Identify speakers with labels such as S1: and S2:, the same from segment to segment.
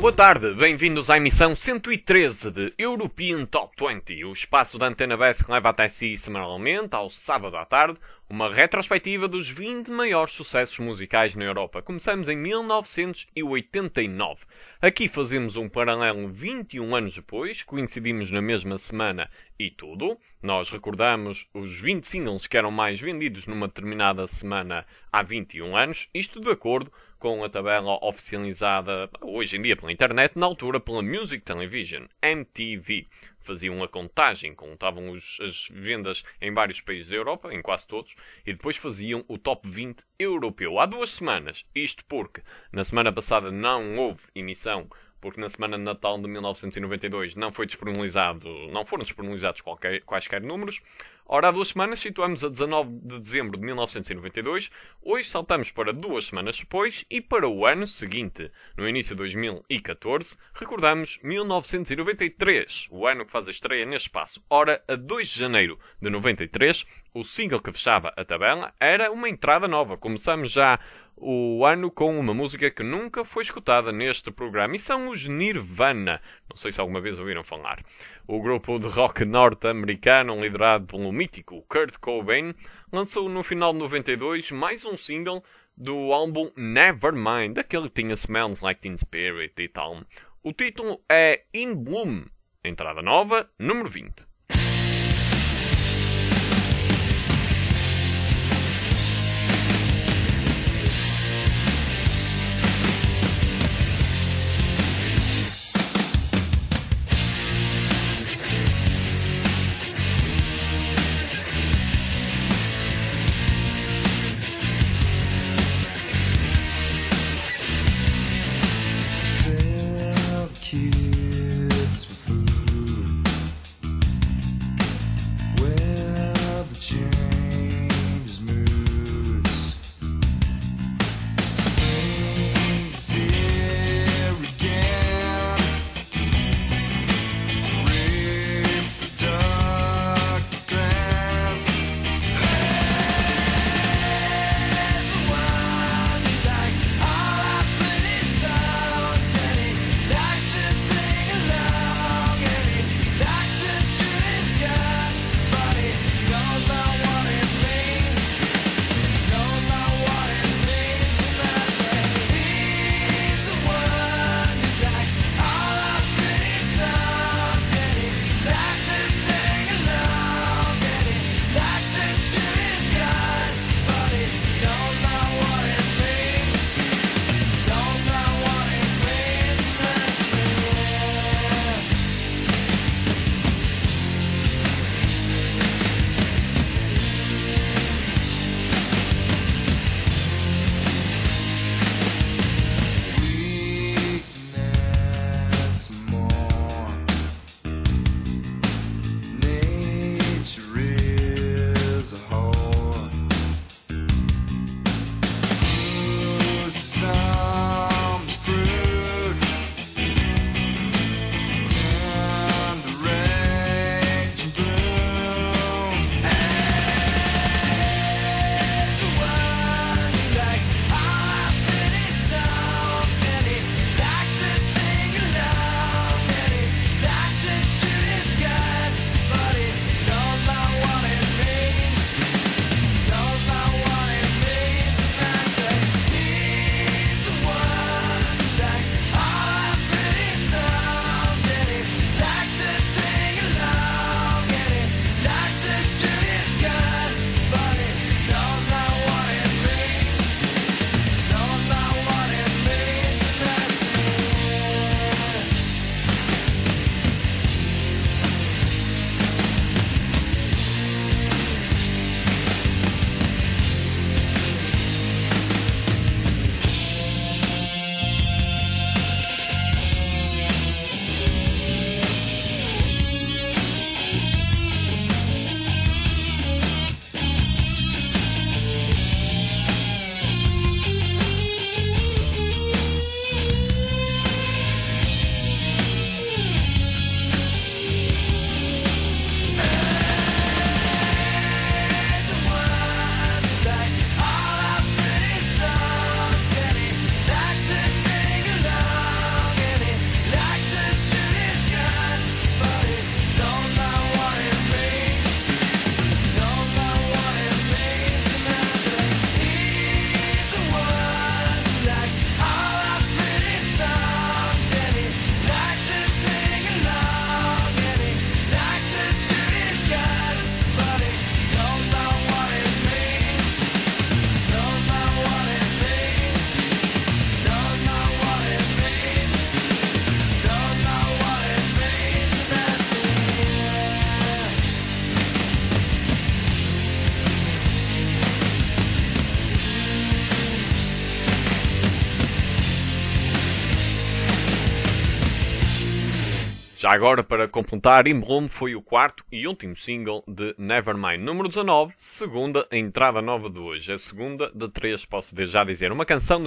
S1: Boa tarde, bem-vindos à emissão 113 de European Top 20, o espaço da Antena BES que leva até si semanalmente, ao sábado à tarde, uma retrospectiva dos 20 maiores sucessos musicais na Europa. Começamos em 1989. Aqui fazemos um paralelo 21 anos depois, coincidimos na mesma semana e tudo. Nós recordamos os 20 singles que eram mais vendidos numa determinada semana há 21 anos, isto de acordo com a tabela oficializada hoje em dia pela internet, na altura pela Music Television, MTV. Faziam a contagem, contavam as vendas em vários países da Europa, em quase todos, e depois faziam o Top 20 europeu. Há 2 semanas, isto porque na semana passada não houve emissão, porque na semana de Natal de 1992 não foram disponibilizados quaisquer números. Ora, há 2 semanas situamos a 19 de dezembro de 1992, hoje saltamos para 2 semanas depois e para o ano seguinte, no início de 2014, recordamos 1993, o ano que faz a estreia neste espaço. Ora, a 2 de janeiro de 93, o single que fechava a tabela era uma entrada nova. Começamos já o ano com uma música que nunca foi escutada neste programa, e são os Nirvana. Não sei se alguma vez ouviram falar. O grupo de rock norte-americano, liderado pelo mítico Kurt Cobain, lançou no final de 92 mais um single do álbum Nevermind, aquele que tinha Smells Like Teen Spirit e tal. O título é In Bloom, entrada nova, número 20. Já agora, para completar, In Bloom foi o quarto e último single de Nevermind. Número 19, segunda entrada nova de hoje. A segunda de 3, posso já dizer. Uma canção de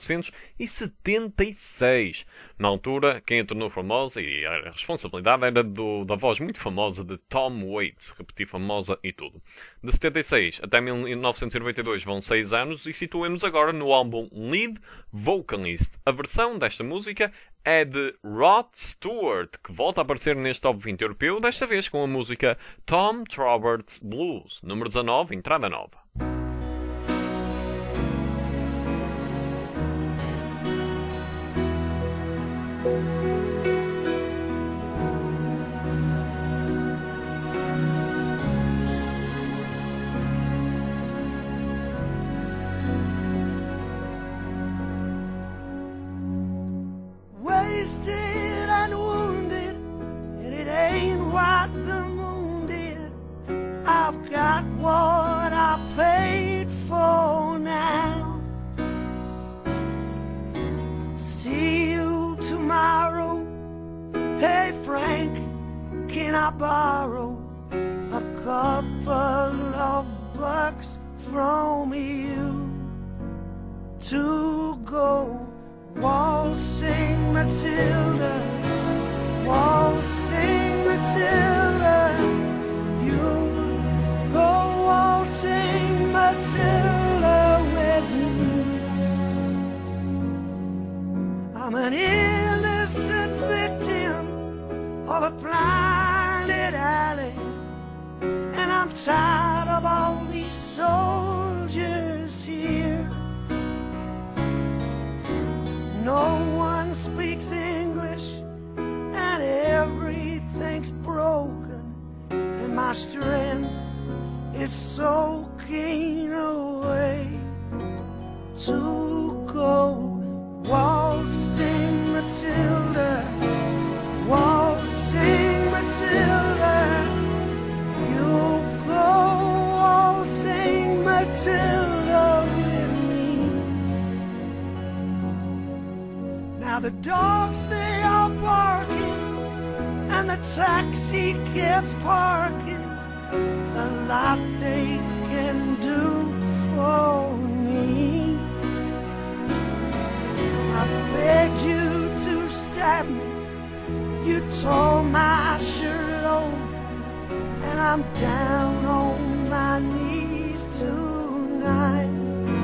S1: 1976. Na altura, quem a tornou famosa, e a responsabilidade era da voz muito famosa de Tom Waits. Repetir famosa e tudo. De 76 até 1992 vão 6 anos e situemos agora no álbum Lead Vocalist. A versão desta música é de Rod Stewart, que volta a aparecer neste Top 20 europeu, desta vez com a música Tom Roberts Blues, número 19, entrada nova.
S2: Wasted and wounded, and it ain't what the moon did. I've got what I paid for now. See you tomorrow. Hey Frank, can I borrow a couple of bucks from you to go waltzing Matilda, waltzing Matilda, you'll go waltzing Matilda with me. I'm an innocent victim of a blinded alley, and I'm tired of all these soldiers here. No one speaks English, and everything's broken, and my strength is soaking away. To go waltzing Matilda, waltzing Matilda, you go waltzing Matilda with me. Now the dogs, they are barking, and the taxi cabs parking. A lot they can do for me. I begged you to stab me, you tore my shirt open, and I'm down on my knees tonight.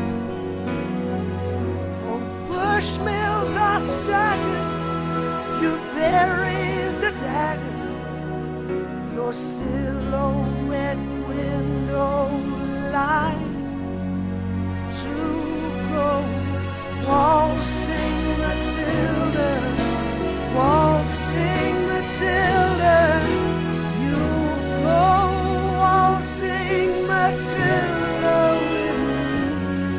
S2: Oh, Bushmills are staggered, you buried the dagger, your silhouette window light. To go waltzing Matilda, waltzing Matilda, you go waltzing Matilda with me.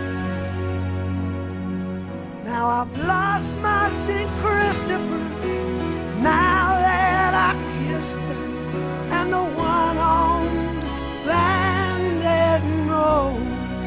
S2: Now I've lost my St. Christopher, now that I kissed her, and the one-armed bandit knows,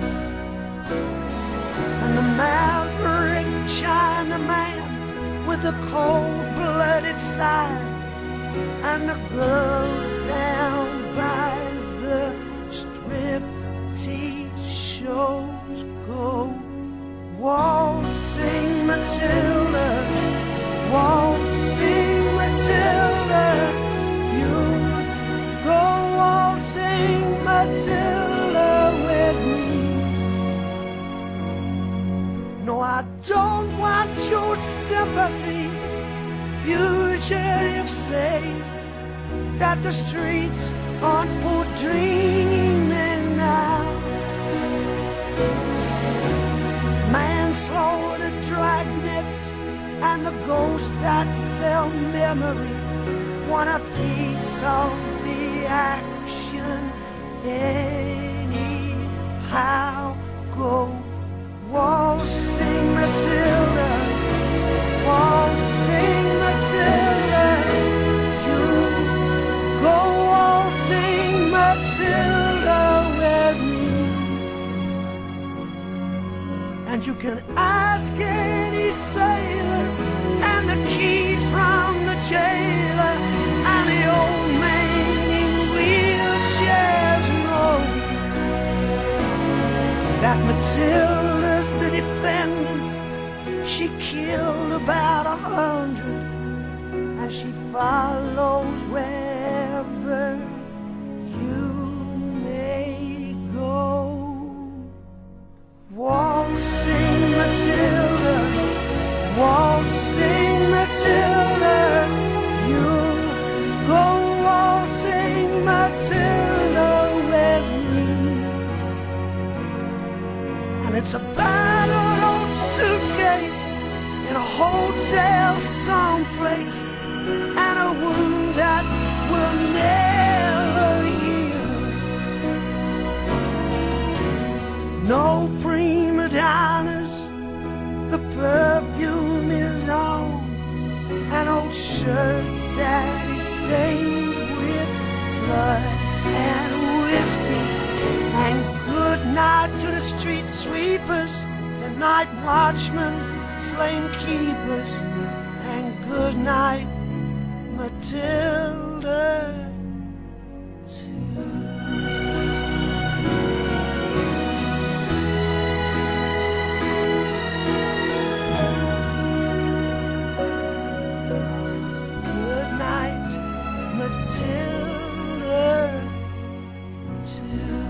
S2: and the maverick Chinaman with the cold-blooded side, and the girls down by the striptease shows go waltzing Matilda, waltzing Matilda, you go waltzing Matilda with me. No, I don't want your sympathy. Fugitives say that the streets aren't for dreaming now. Manslaughter, dragnets, and the ghosts that sell memories want a piece of the action anyhow. Go waltzing Matilda, waltzing Matilda, you go waltzing Matilda with me. And you can ask any sailor, and the keys from the jailer, that Matilda's the defendant. She killed about 100, and she follows wherever you may go. Waltzing Matilda, waltzing Matilda, you'll go waltzing Matilda with me. And it's a battered old suitcase in a hotel someplace, and a wound that will never heal. No prima donnas, the perfume is on an old shirt that is stained with blood and whiskey. And good night to the street sweepers, the night watchmen, flame keepers. And good night, Matilda, too. Good night, Matilda, too.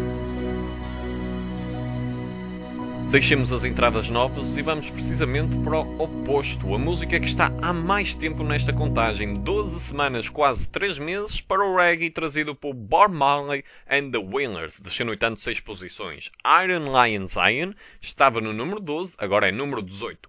S1: Deixemos as entradas novas e vamos precisamente para o oposto. A música que está há mais tempo nesta contagem, 12 semanas, quase 3 meses, para o reggae trazido por Bob Marley and the Wailers, descendo 86 posições. Iron Lion Zion estava no número 12, agora é número 18.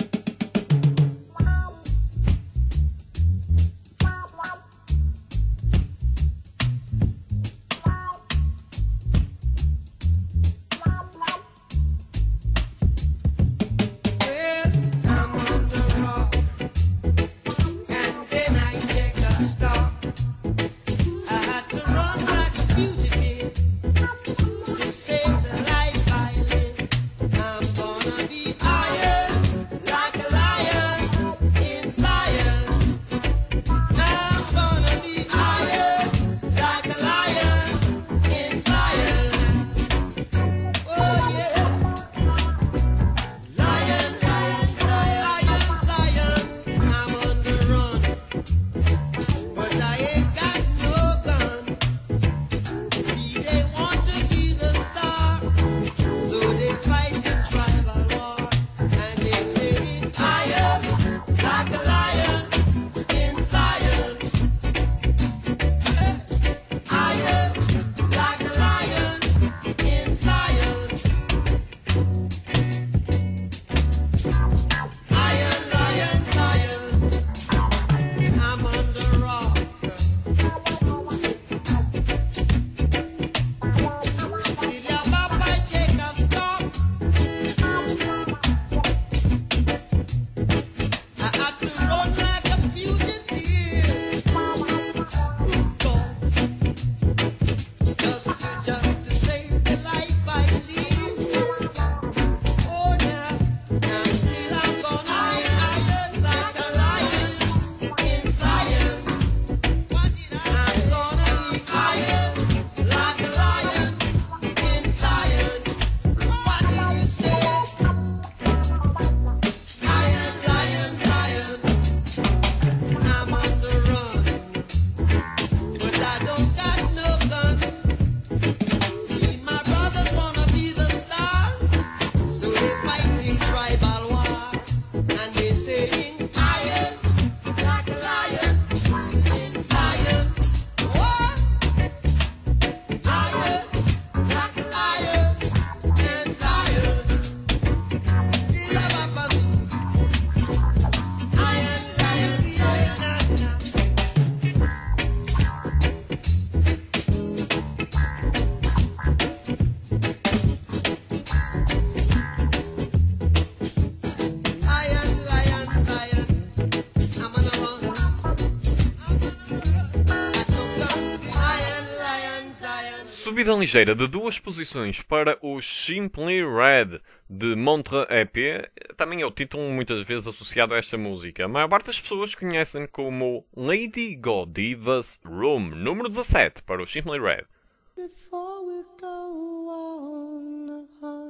S1: Subida ligeira de 2 posições para o Simply Red de Montreux EP, também é o título muitas vezes associado a esta música. A maior parte das pessoas conhecem como Lady Godiva's Room, número 17 para o Simply Red.
S2: Before we go on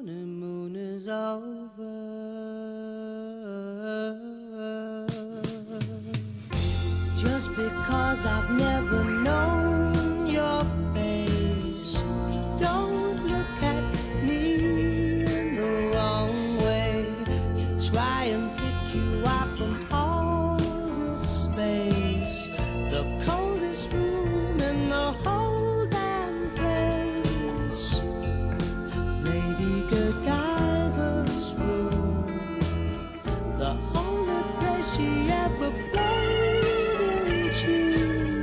S2: honeymoon is over. Just because I've never known your face, don't look at me in the wrong way. To try and pick you out from all this space, the coldest room in the whole damn place. Lady Godiva's room, the only place she ever played into.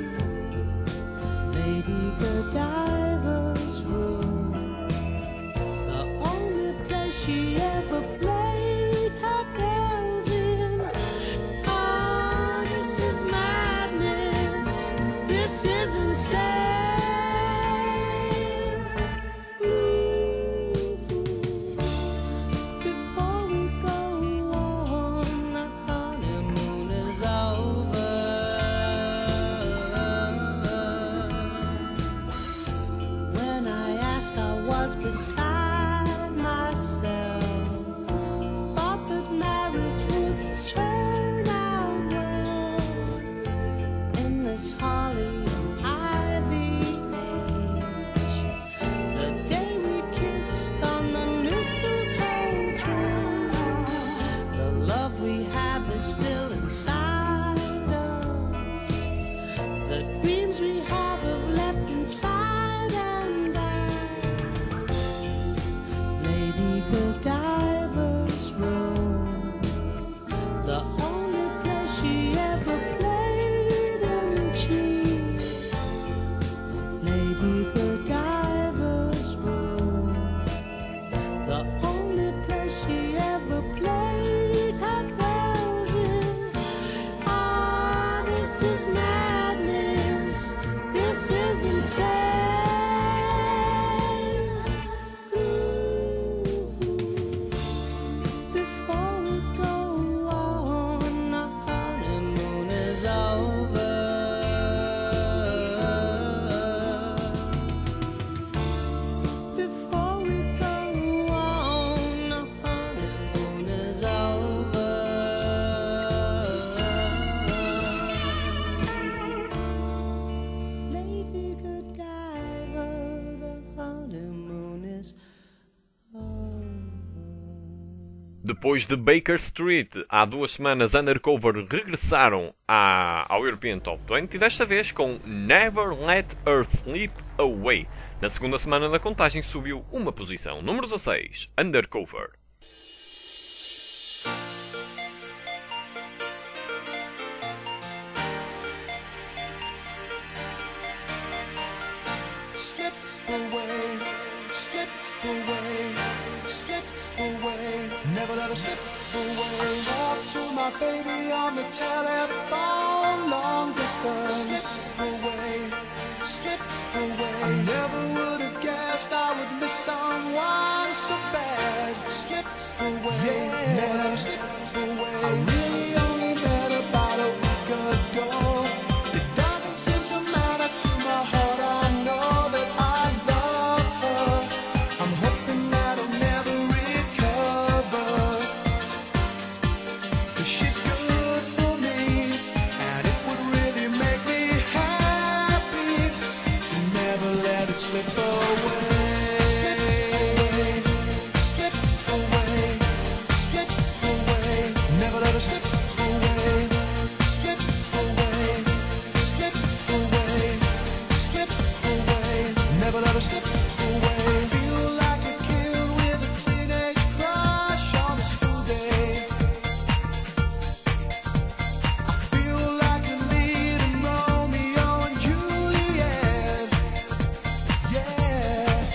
S2: Lady Godiva's room, the only place she ever played her bells in. Oh, this is madness, this is insane. Before we go on, the honeymoon is over. When I asked, I was beside myself. Thought that marriage would turn out well in this holly and ivy age. The day we kissed on the mistletoe trail, the love we have is still inside us. The dreams we have left inside and out. Lady Godiva's room, the only place she ever played into. Lady Godiva's room, the only place she ever played her bells in. Ah, this is madness, this is insane. Before we go on, the honeymoon is over. Before we go on, the honeymoon is over. Lady Godiva, the honeymoon is over.
S1: Depois de Baker Street, há 2 semanas Undercover regressaram ao European Top 20, desta vez com Never Let Her Slip Away. Na segunda semana da contagem subiu uma posição. Número 16, Undercover.
S2: Slip away, slip away, slip away, never let her slip away. Talk to my baby on the telephone, long distance. Slip away, slip away. I never would have guessed I would miss someone so bad. Slip away, yeah, never let her slip away. I really only met about a week ago. It doesn't seem to matter to my heart. I know that I love her. I'm hoping that I'll never recover. 'Cause she's good for me, and it would really make me happy to never let it slip away. Slip away, slip away, never let her slip away. Slip away, slip away, slip away, never let her slip away. Feel like a kid with a teenage crush on a school day. I feel like a lead in Romeo and Juliet. Yeah.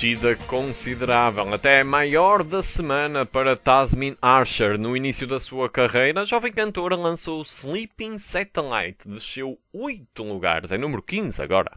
S1: descida considerável, até maior da semana para Tasmin Archer. No início da sua carreira, a jovem cantora lançou Sleeping Satellite, desceu 8 lugares, é número 15 agora.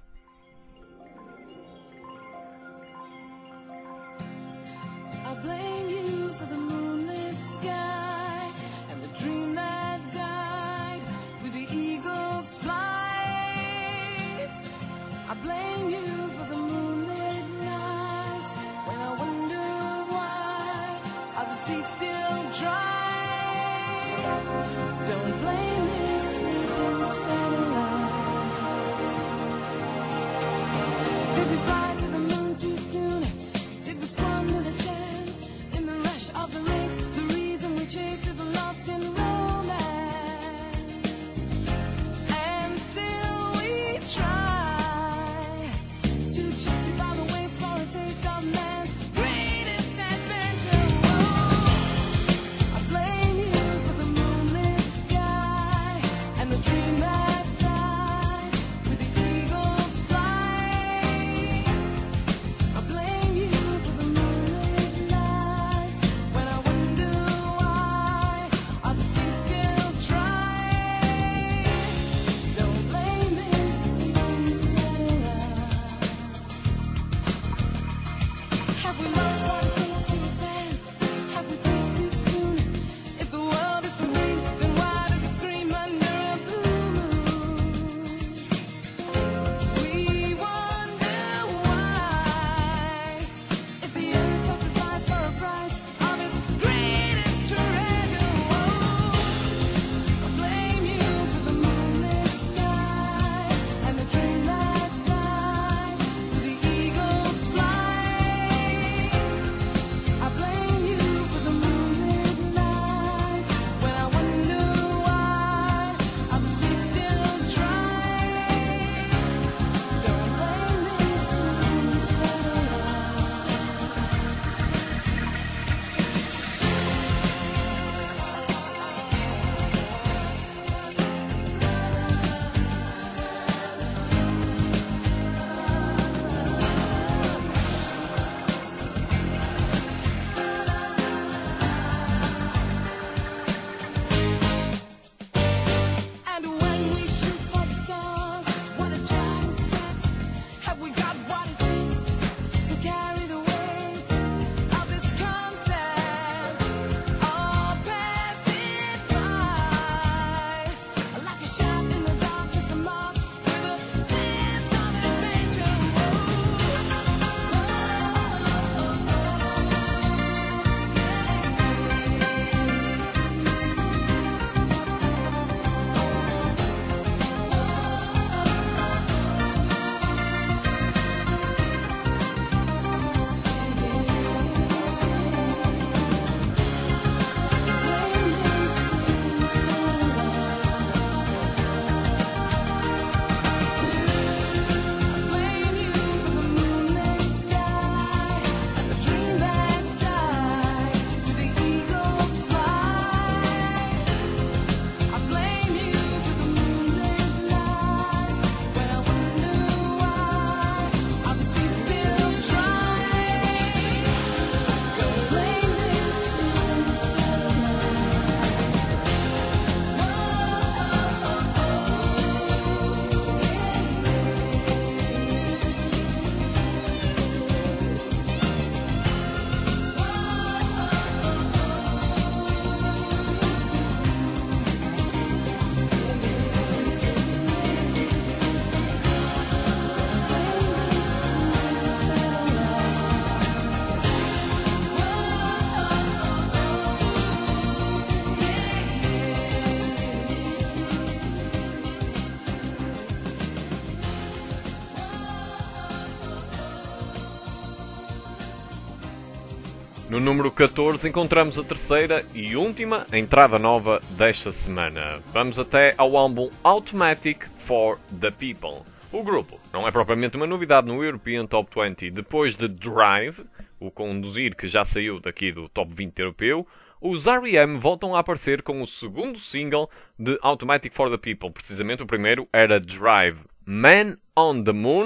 S1: No número 14 encontramos a terceira e última entrada nova desta semana. Vamos até ao álbum Automatic for the People. O grupo não é propriamente uma novidade no European Top 20 depois de Drive, o Conduzir que já saiu daqui do Top 20 europeu. Os R.E.M. voltam a aparecer com o segundo single de Automatic for the People. Precisamente o primeiro era Drive. Man on the Moon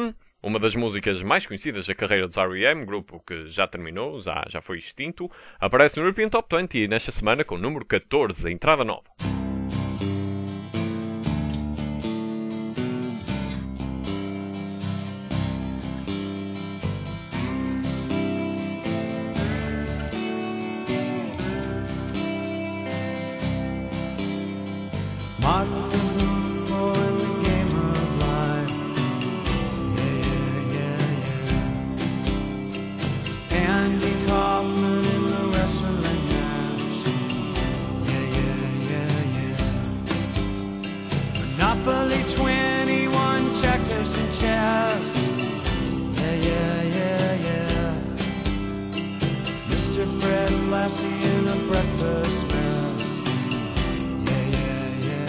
S1: Uma das músicas mais conhecidas da carreira dos R.E.M., grupo que já terminou, já foi extinto, aparece no European Top 20 nesta semana com o número 14, a entrada nova.
S2: Monopoly 21 checkers and chess. Yeah. Mr. Fred Lassie in a breakfast mess. Yeah.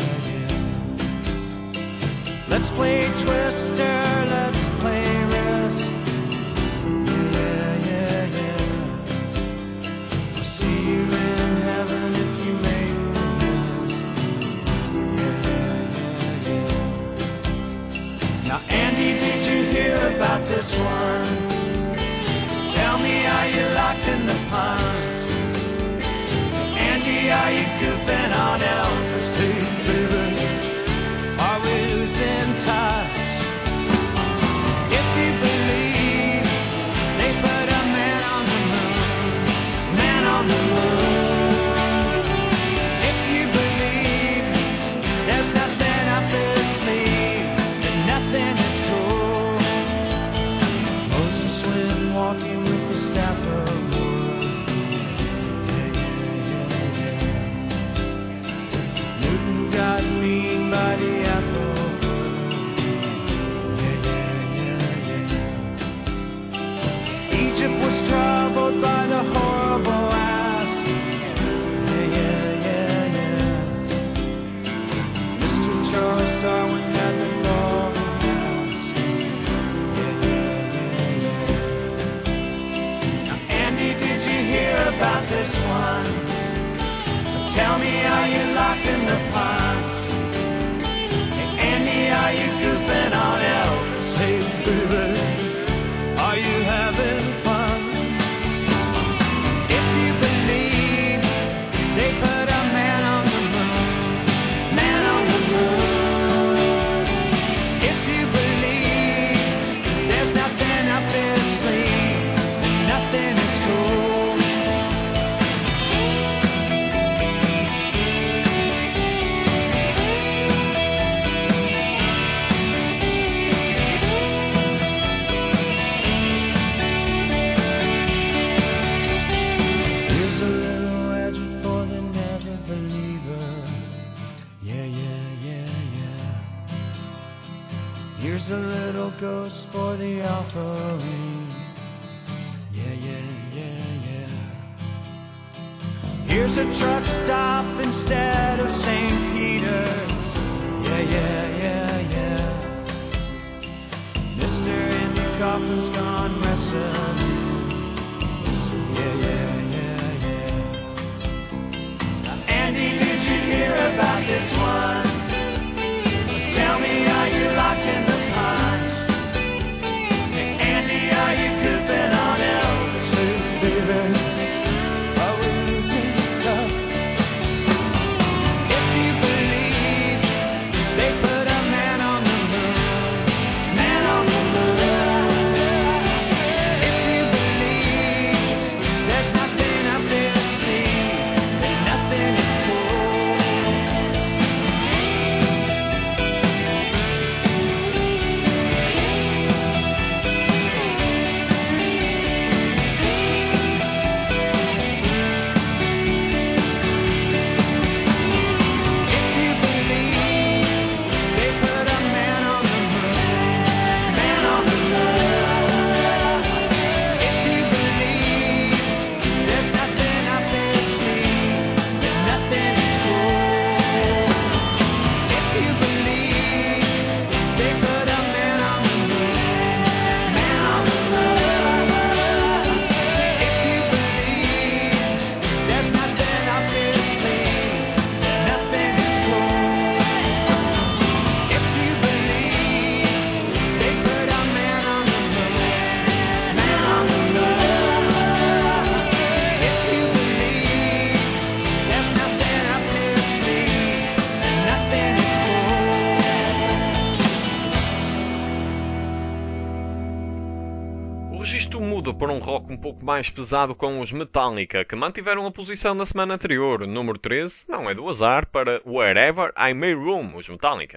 S2: Let's play Twister, let's play Risk. Yeah. I'll see you in heaven if you make the list. Now, Andy, did you hear about this one? Tell me, are you locked in the punch? Andy, are you goofing on Elvis too, baby? Are we losing touch? If you believe they put a man on the moon, man on the moon. If you believe there's nothing up their sleeve, and nothing is cool. Moses went walking with the staff of wood. Yeah. Newton got mean by the apple. Egypt was troubled by the horrible asp. Yeah. Mr. Charles Darwin had the golden mask. Yeah. Now, Andy, did you hear about this one? Tell me, are you locked in the punch? Hey, Andy, are you goofing on Elvis? Hey, baby, are you having fun? If you believe they put a man on the moon, man on the moon. If you believe there's nothing up their sleeve, and nothing is cool. Here's a little legend for the never believer. Yeah. Here's a little ghost for the offering. Yeah. Here's a truck stop instead of St. Peter's. Yeah. Mr. Andy Kaufman's gone wrestling. Yeah. Now, Andy, did you hear about this one? Tell me, are you locked in the punch? Hey, Andy, are you goofing on Elvis too, baby? Are we losing touch? If you believe they put a man on the moon, man on the moon. If you
S1: por um rock um pouco mais pesado com os Metallica, que mantiveram a posição da semana anterior. Número 13 não é do azar para Wherever I May Roam, os Metallica.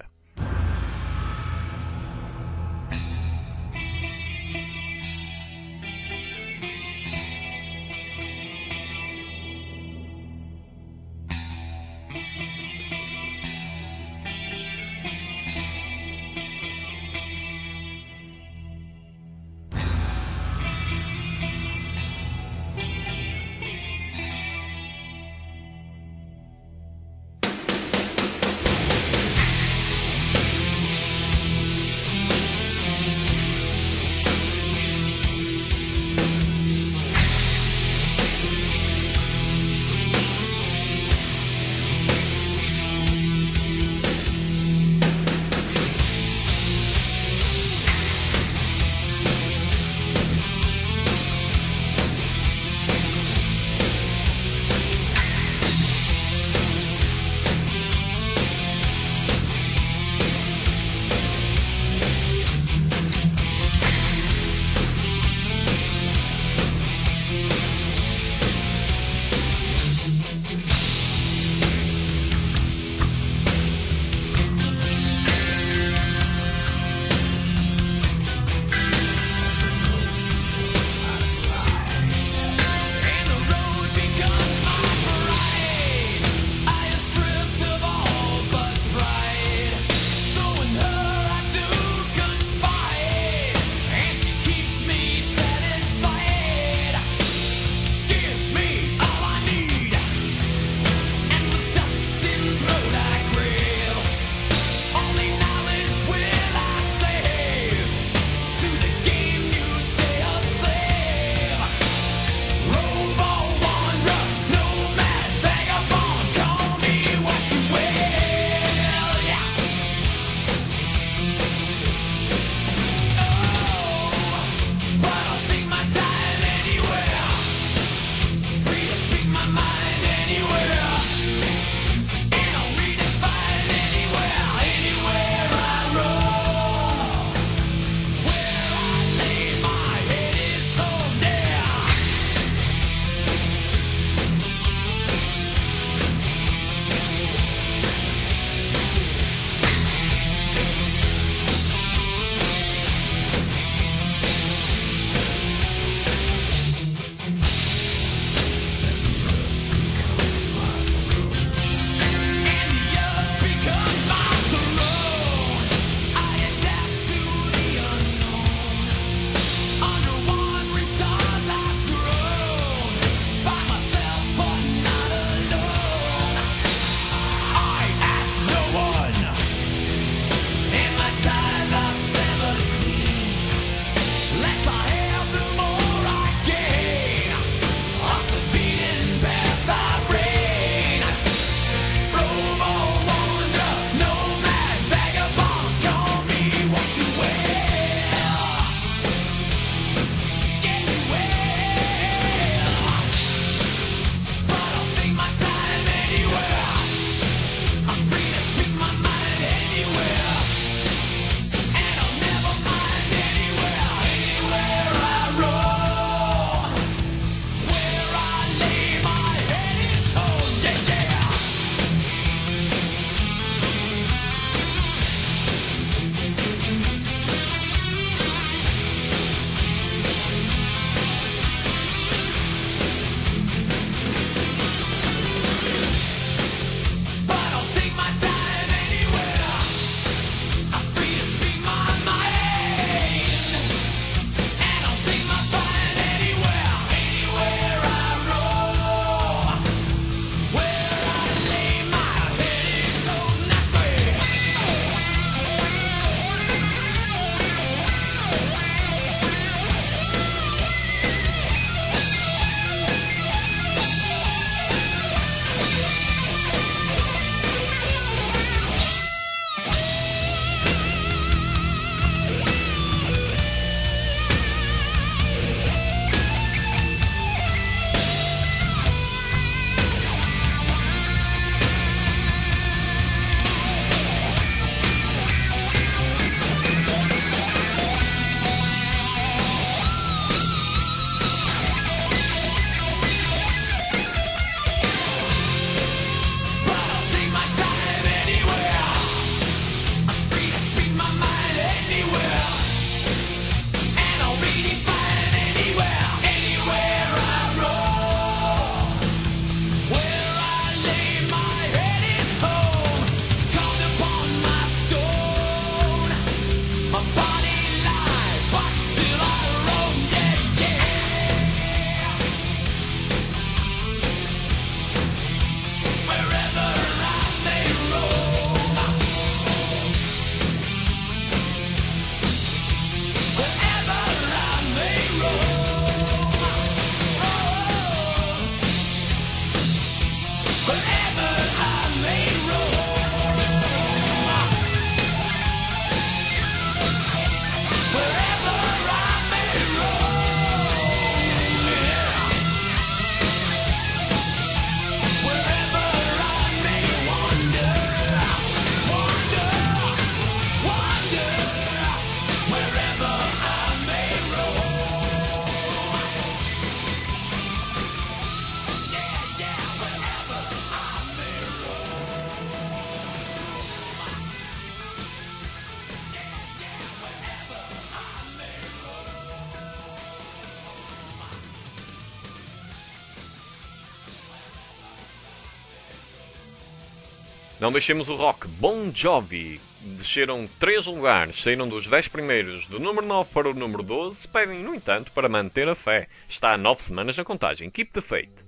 S1: Não deixemos o rock. Bon Jovi desceram 3 lugares, saíram dos 10 primeiros, do número 9 para o número 12, pedem, no entanto, para manter a fé. Está há 9 semanas na contagem. Keep the faith.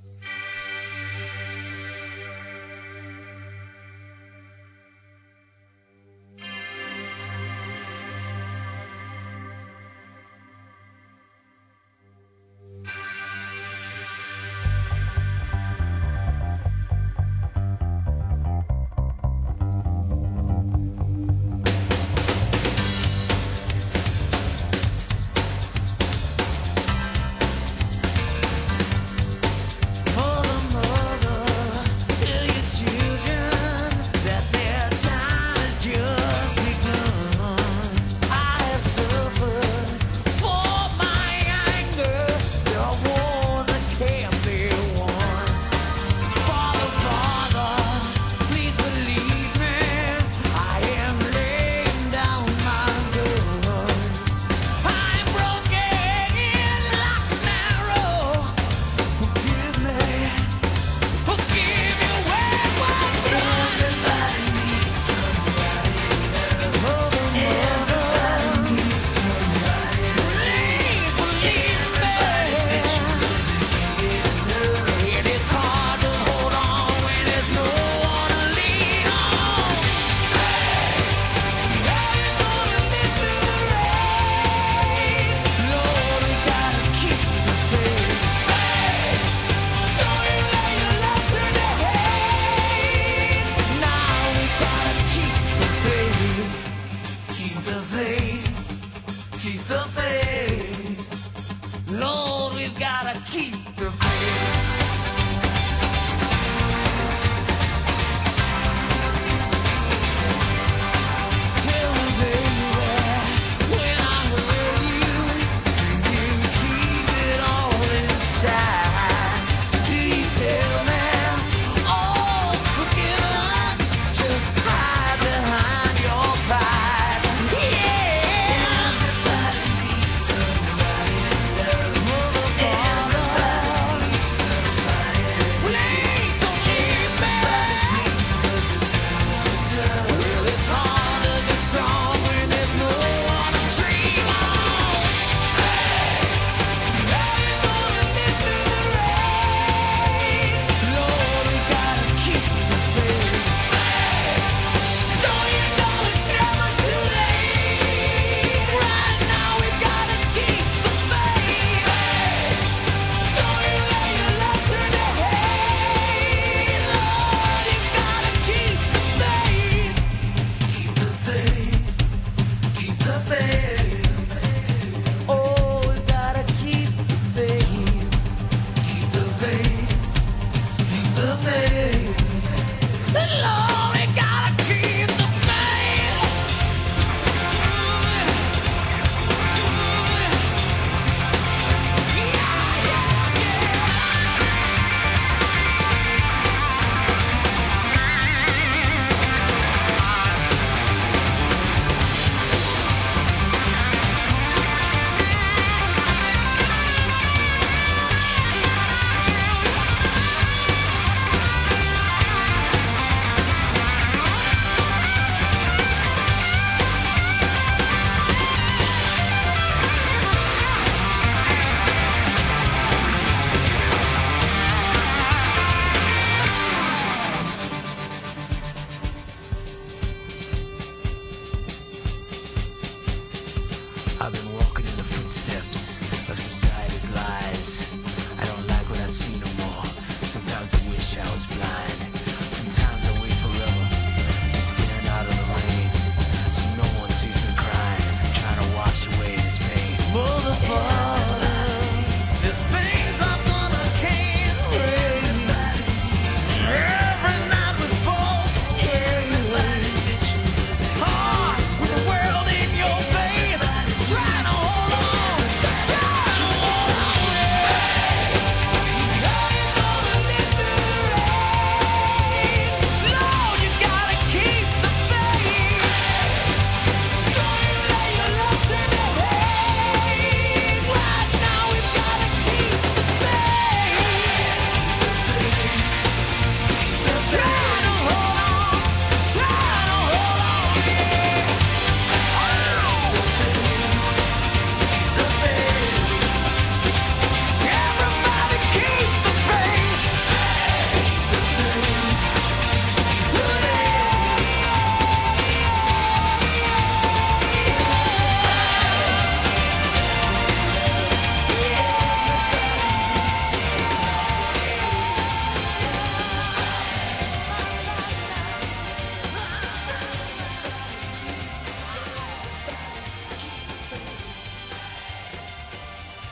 S3: I've been walking in the footsteps of society's lies. I don't like what I see no more. Sometimes I wish I was blind.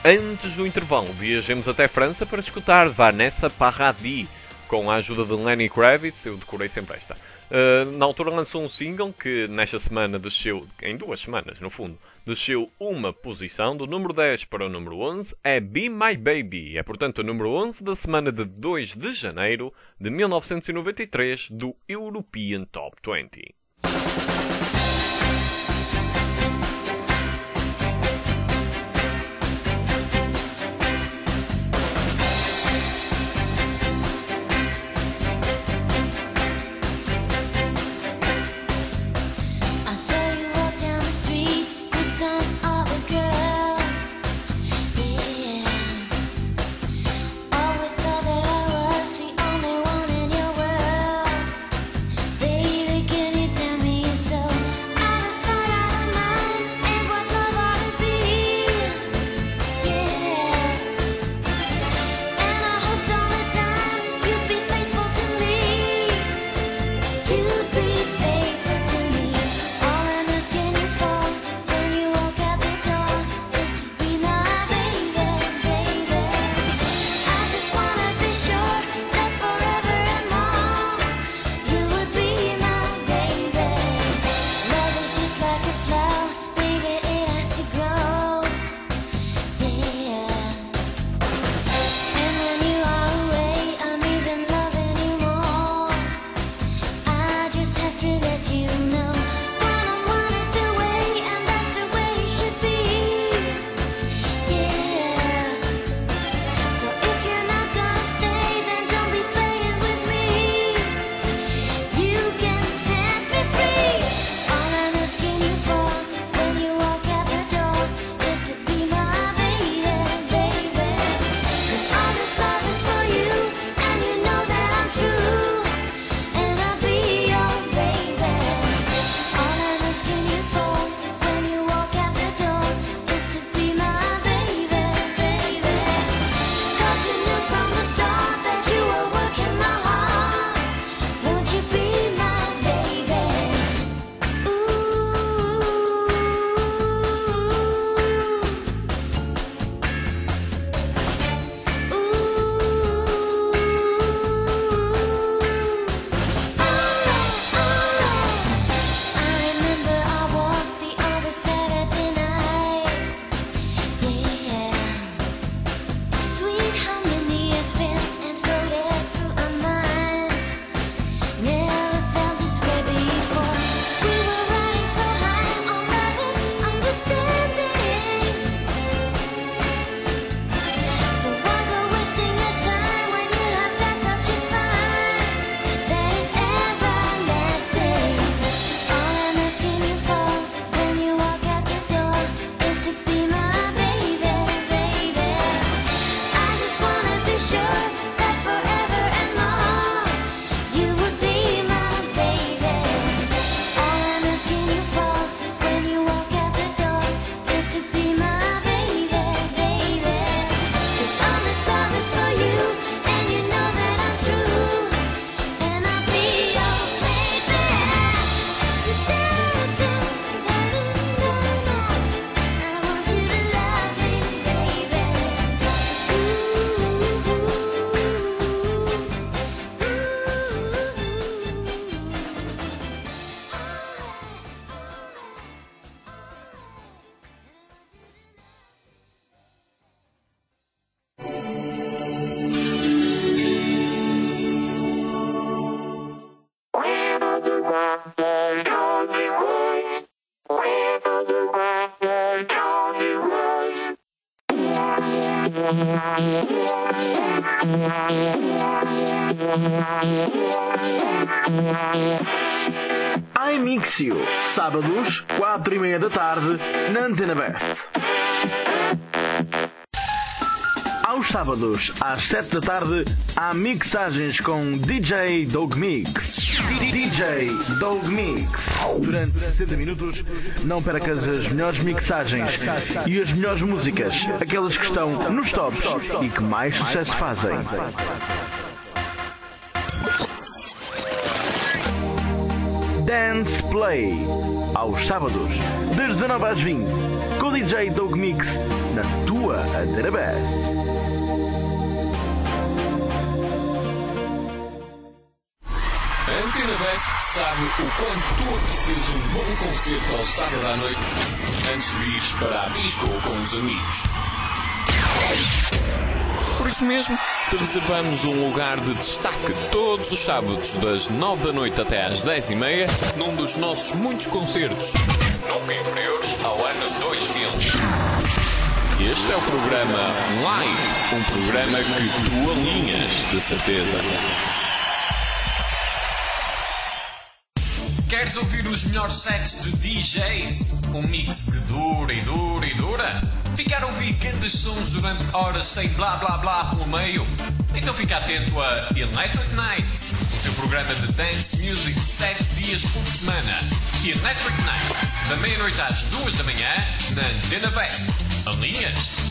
S1: Antes do intervalo, viajemos até França para escutar Vanessa Paradis, com a ajuda de Lenny Kravitz. Eu decorei sempre esta. Na altura lançou um single que nesta semana desceu, em 2 semanas no fundo, desceu uma posição, do número 10 para o número 11, é Be My Baby. É portanto o número 11 da semana de 2 de janeiro de 1993 do European Top 20.
S4: iMixio, sábados, 4:30 da tarde, na Antena Best. Aos sábados, às 7 da tarde, há mixagens com DJ Dog Mix. DJ Dog Mix. Durante 60 minutos, não percas as melhores mixagens e as melhores músicas, aquelas que estão nos tops e que mais sucesso fazem. Dance Play, aos sábados, das 19 às 20, com o DJ Doug Mix, na tua Antena Best.
S5: A Antena Best sabe o quanto tu aprecias um bom concerto ao sábado à noite antes de ires para a disco com os amigos. Por isso mesmo, te reservamos um lugar de destaque todos os sábados das 9 da noite até às 10h30 num dos nossos muitos concertos, nunca inferiores ao ano 2000. Este é o programa Live, um programa que tu alinhas, de certeza. Queres ouvir os melhores sets de DJs? Um mix que dura e dura e dura? Ficar a ouvir grandes sons durante horas sem blá blá blá pelo meio? Então fica atento a Electric Nights, o teu programa de dance music 7 dias por semana. Electric Nights, da meia-noite às 2 da manhã, na Antena Best. Alinhas?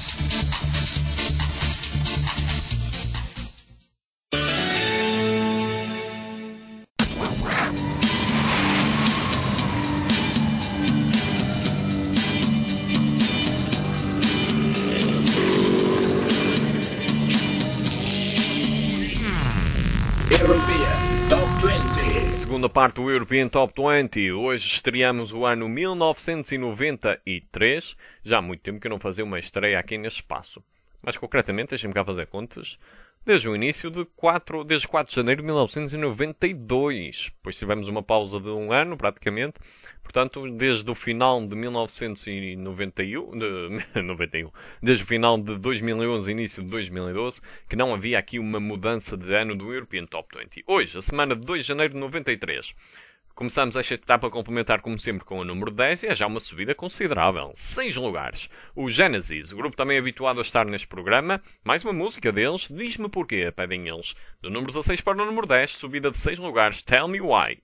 S1: Segunda parte do European Top 20. Hoje estreamos o ano 1993. Já há muito tempo que eu não fazia uma estreia aqui neste espaço. Mais concretamente, deixem-me cá fazer contas. Desde o início desde 4 de janeiro de 1992. Depois tivemos uma pausa de um ano, praticamente. Portanto, desde o final de 1991, desde o final de 2011 e início de 2012, que não havia aqui uma mudança de ano do European Top 20. Hoje, a semana de 2 de janeiro de 93. Começamos esta etapa a complementar, como sempre, com o número 10 e é já uma subida considerável. 6 lugares. O Genesis, o grupo também habituado a estar neste programa. Mais uma música deles. Diz-me porquê, pedem eles. Do número 16 para o número 10, subida de 6 lugares. Tell Me Why.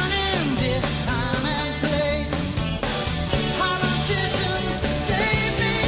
S2: They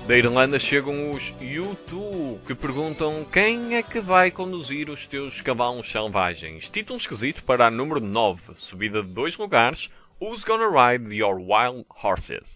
S1: Da Irlanda chegam os U2, que perguntam quem é que vai conduzir os teus cavalos selvagens. Título esquisito para a número 9, subida de 2 lugares, Who's Gonna Ride Your Wild Horses?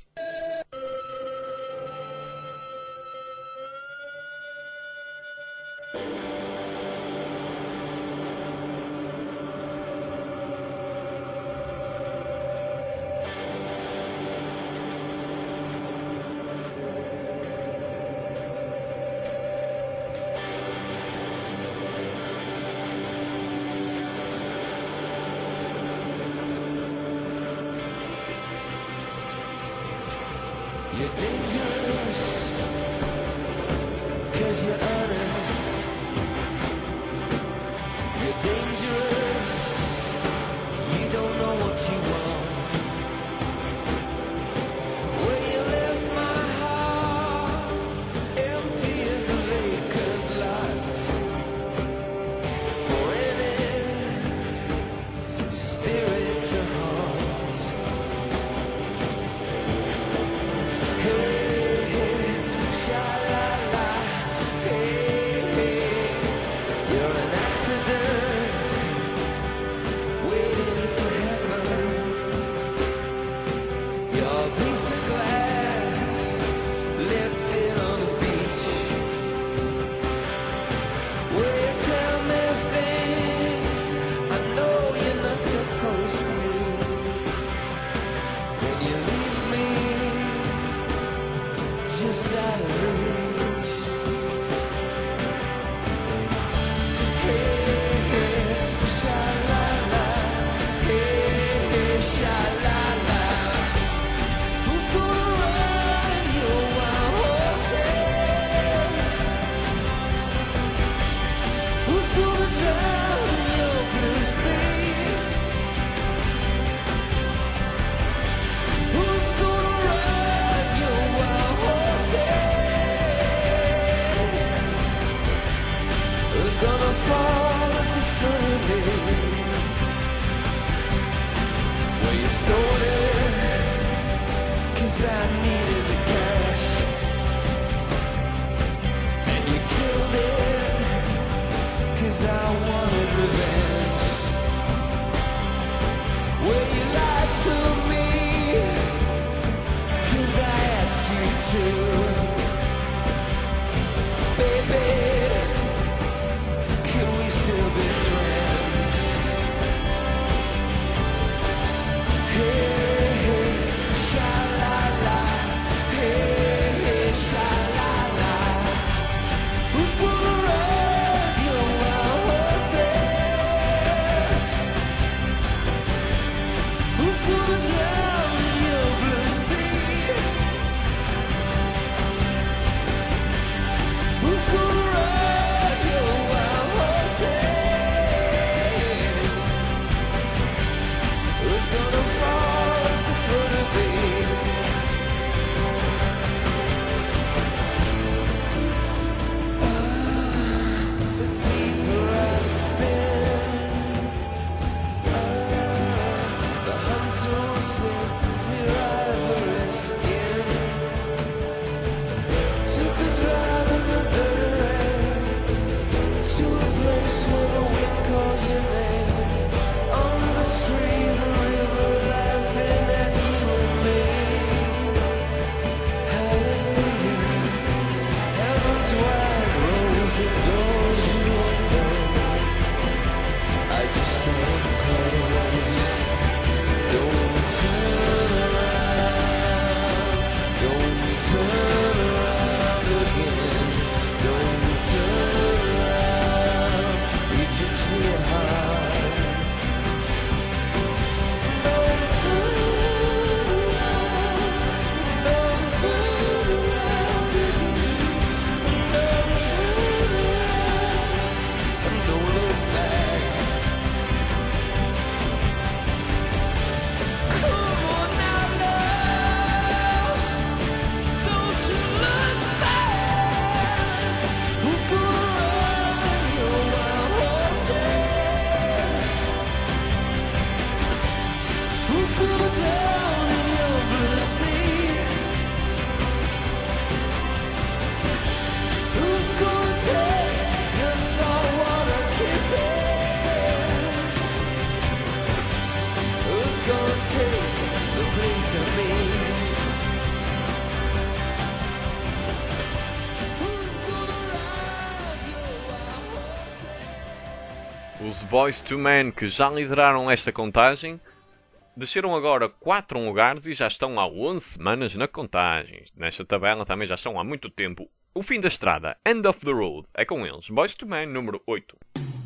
S1: Os Boyz II Men, que já lideraram esta contagem, desceram agora 4 lugares e já estão há 11 semanas na contagem. Nesta tabela também já estão há muito tempo. O fim da estrada, End of the Road, é com eles. Boyz II Men, número 8.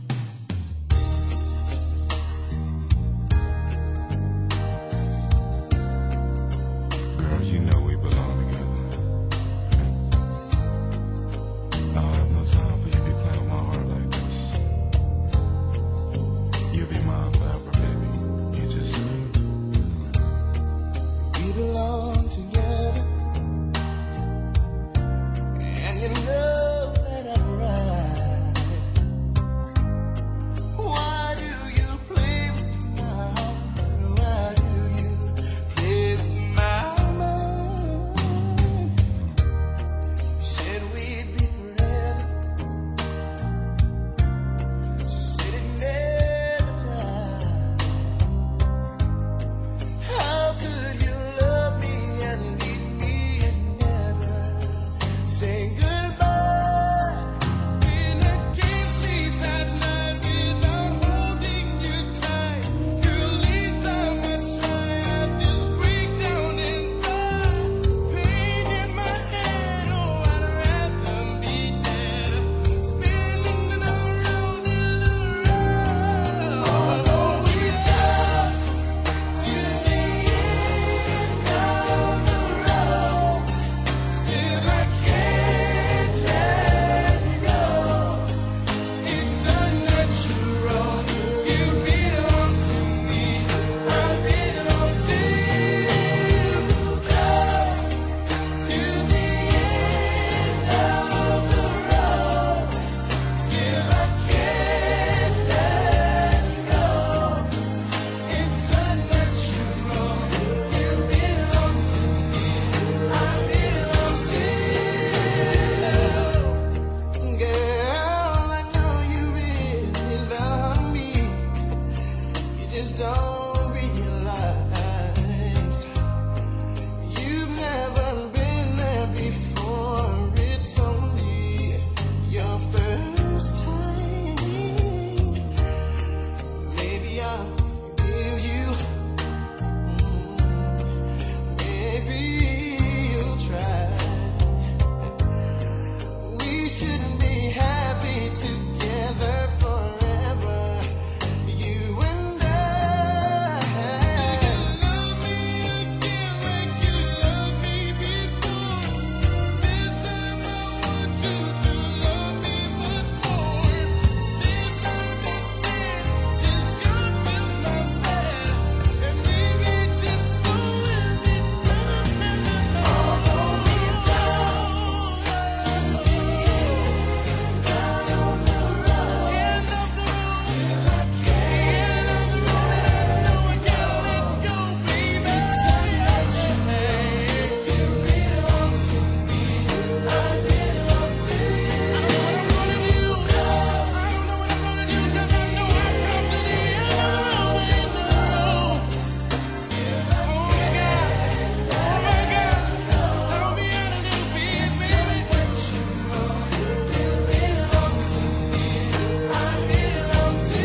S6: Girl, you know we belong together. I don't have no time for you to be playing with my heart like this. You'll be mine forever, baby. You just say.
S2: We belong together, and you know that I'm right. Why do you play with me now? Why do you play with my mind? You said we'd be forever, said it never died. How could you love me and leave me and never say goodbye? When I can't sleep at night without holding you tight, girl, each time I try, I just break down and cry. Pain in my head, oh, I'd rather be dead, spinning around in the round. Although we got to the end of the road, still I can't let you go. It's unnatural. You belong to me, I belong to you. Come to the end of the road, still I can't let you go. It's unnatural. You belong to me, I belong to you. Girl, I know you really love me. You just don't realize you've never been there before. It's only your first time. Maybe I'll forgive you. Maybe you'll try. We shouldn't be happy together forever, you and I. Love me again like you loved me before. This time I want you to love me much more. This time just go to my bed, and maybe just do every time. Although we got to the end of the road, still I can't let go, baby. It's unnatural. You belong to me, I belong to you. I don't know what I'm gonna do. I don't know what I'm gonna do, 'cause I know I've come to the end of the road. Still I can't. Oh my God, help me out a little bit, baby. You belong to me, I belong to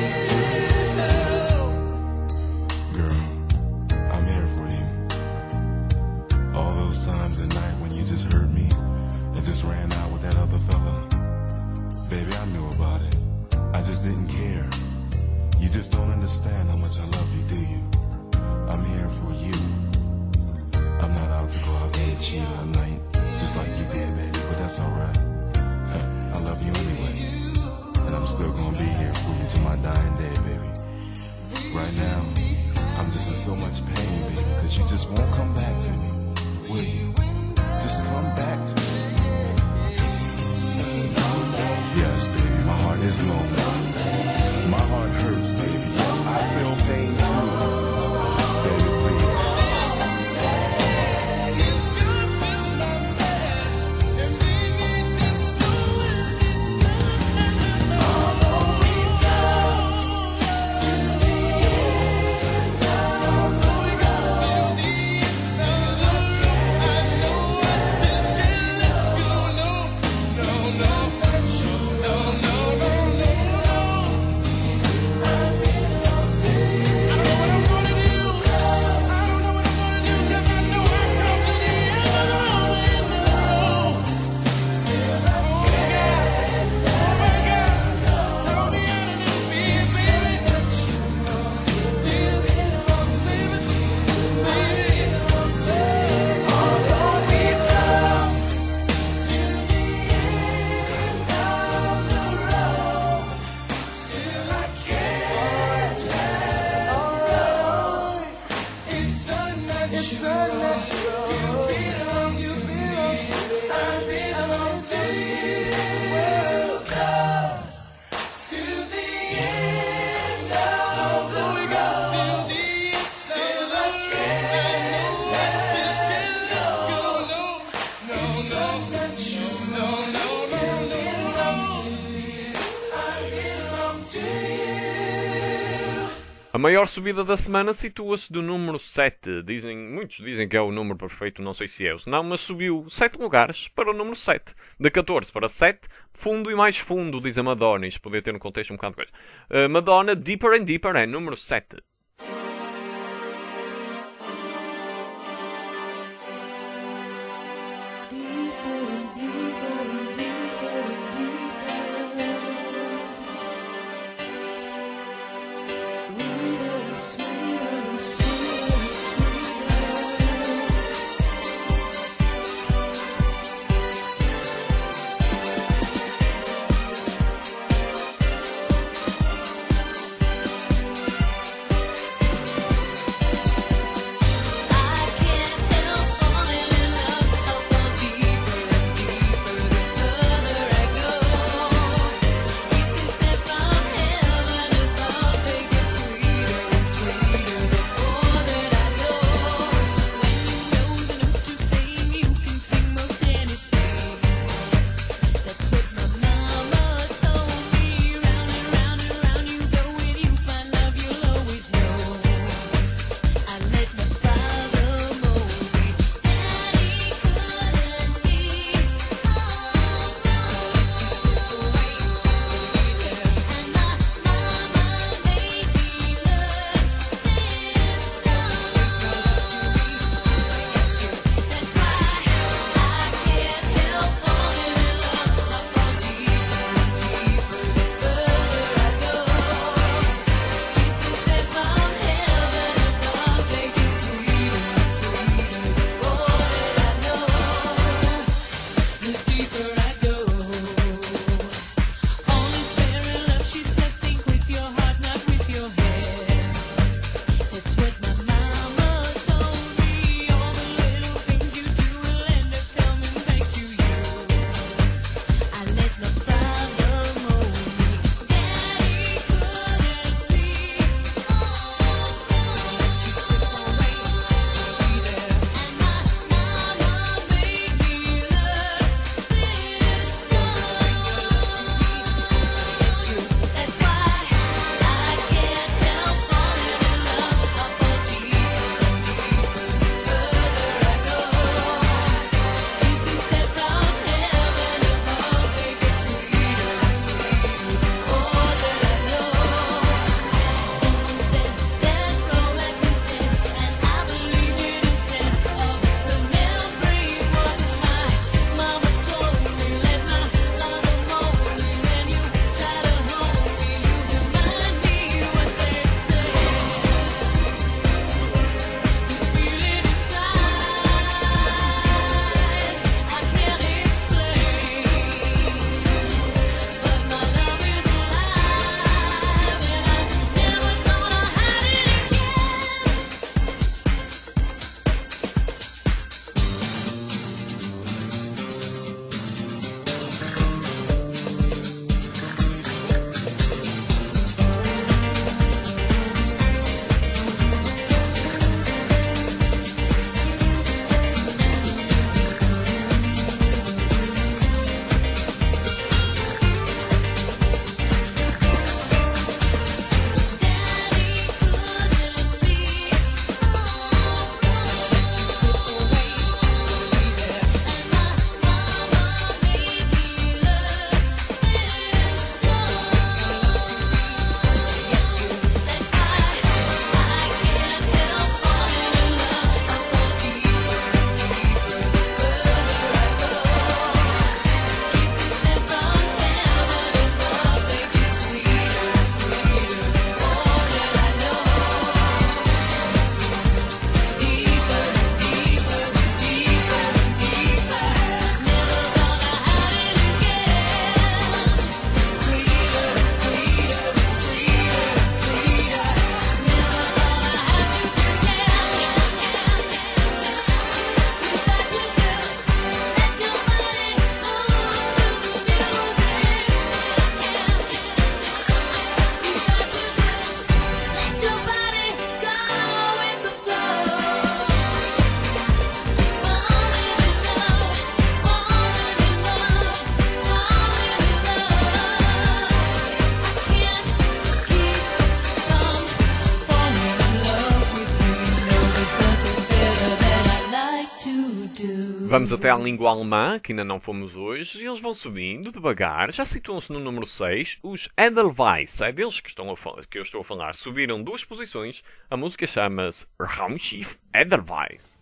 S2: you.
S6: Girl, I'm here for you. All those times at night when you just hurt me and just ran out with that other fella. Baby, I knew about it. I just didn't care. You just don't understand how much I love you, do you? I'm here for you. I'm not out to go out there and cheat all night, just like you did, baby, but that's alright. I love you anyway. And I'm still gonna be here for you till my dying day, baby. Right now, I'm just in so much pain, baby, because you just won't come back to me. Will you? Just come back to me. Yes, baby, my heart is lonely. My heart hurts, baby. Yes, I feel pain too. Baby, please.
S2: Just go to my bed, and maybe just do every time. Although we got to the end of the road, still I know I just can't let go. No, no, no, no, no, no, no.
S1: A maior subida da semana situa-se do número 7. Muitos dizem que é o número perfeito, não sei se é ou se não, mas subiu 7 lugares para o número 7. De 14 para 7, fundo e mais fundo, diz a Madonna. Isto poderia ter um contexto um bocado de coisa. Madonna, Deeper and Deeper, é número 7. Vamos até à língua alemã, que ainda não fomos hoje, e eles vão subindo devagar. Já situam-se no número 6. Os Edelweiss, é deles que eu estou a falar, subiram 2 posições. A música chama-se Raumschiff Edelweiss.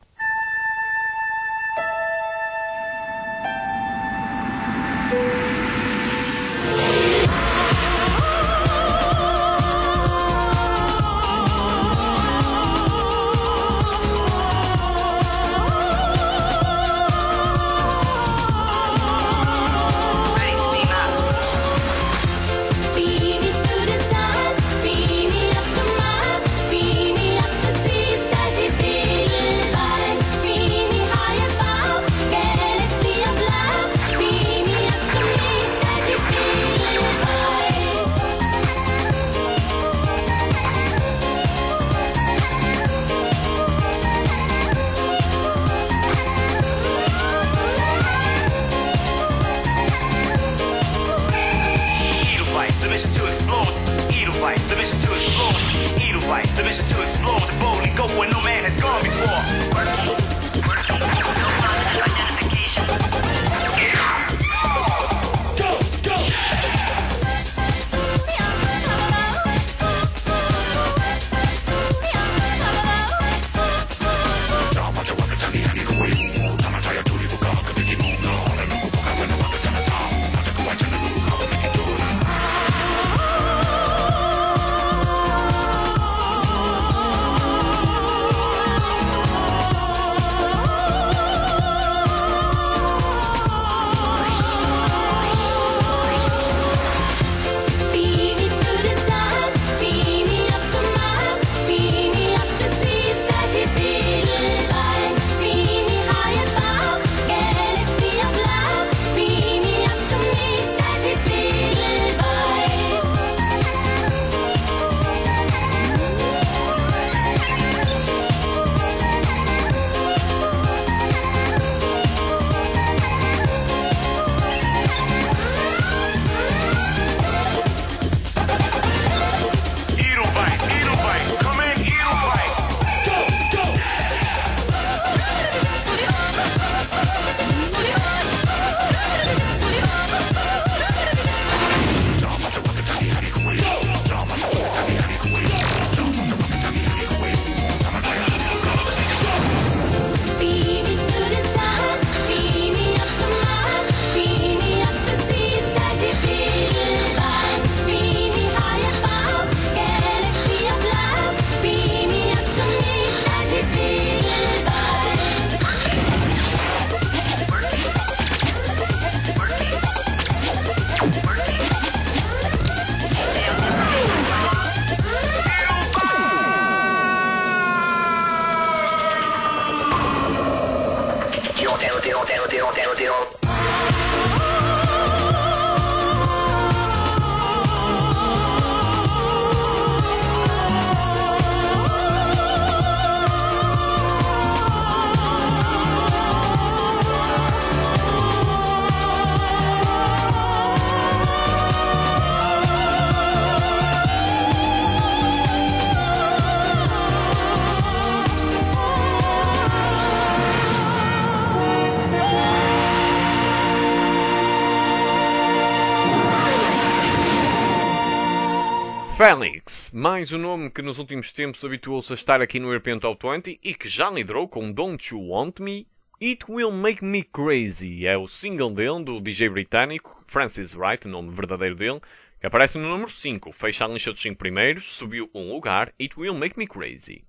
S1: Phoenix, mais um nome que nos últimos tempos habituou-se a estar aqui no European Top 20 e que já liderou com Don't You Want Me? It Will Make Me Crazy, é o single dele, do DJ britânico Francis Wright, o nome verdadeiro dele, que aparece no número 5, fecha a lista dos 5 primeiros, subiu um lugar, It Will Make Me Crazy.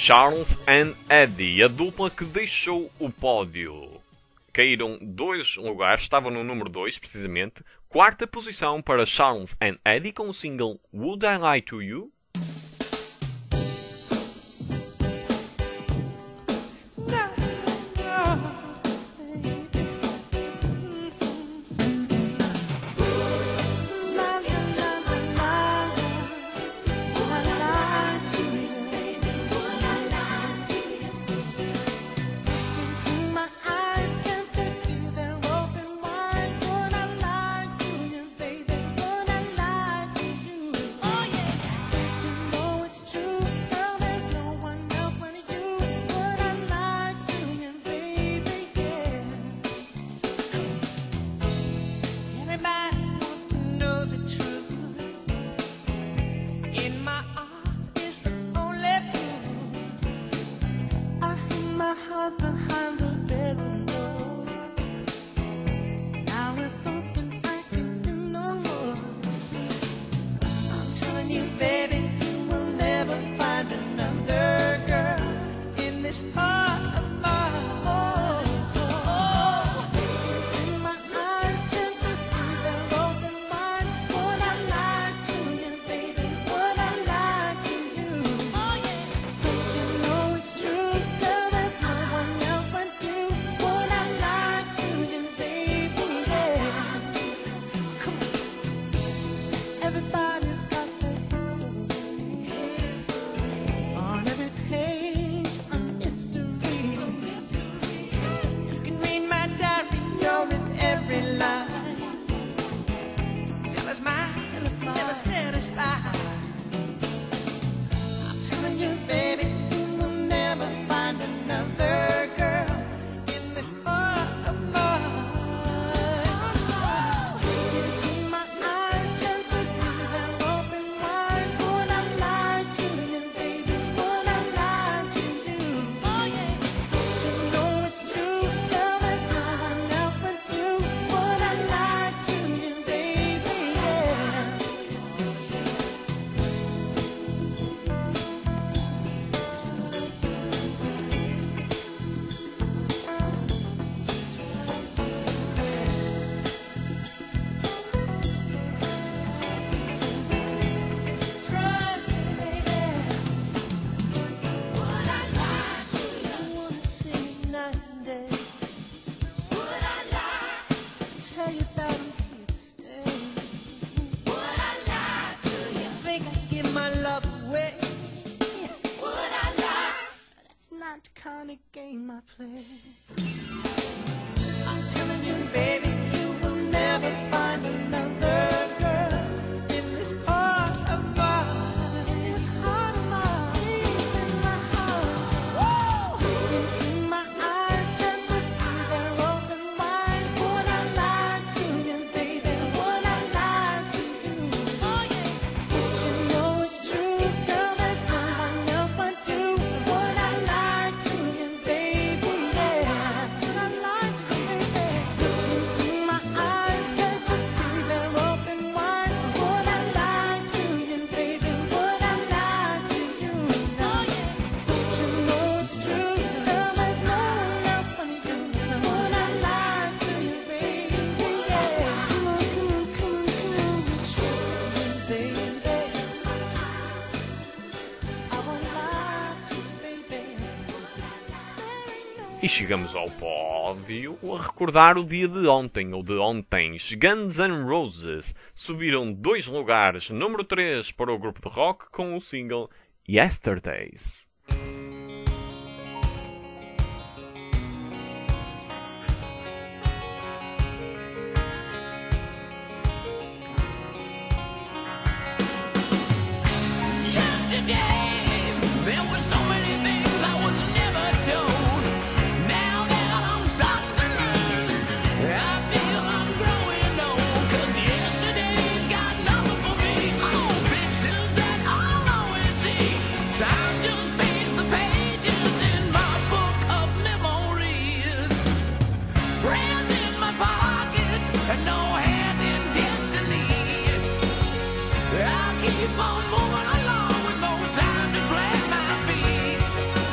S1: Charles and Eddie, a dupla que deixou o pódio. Caíram 2 lugares, estavam no número 2 precisamente. 4ª posição para Charles and Eddie com o single Would I Lie to You? E chegamos ao pódio a recordar o dia de ontem, ou de ontens. Guns N' Roses subiram 2 lugares, número 3 para o grupo de rock com o single Yesterdays.
S7: I'll keep on moving along with no time to plant my feet.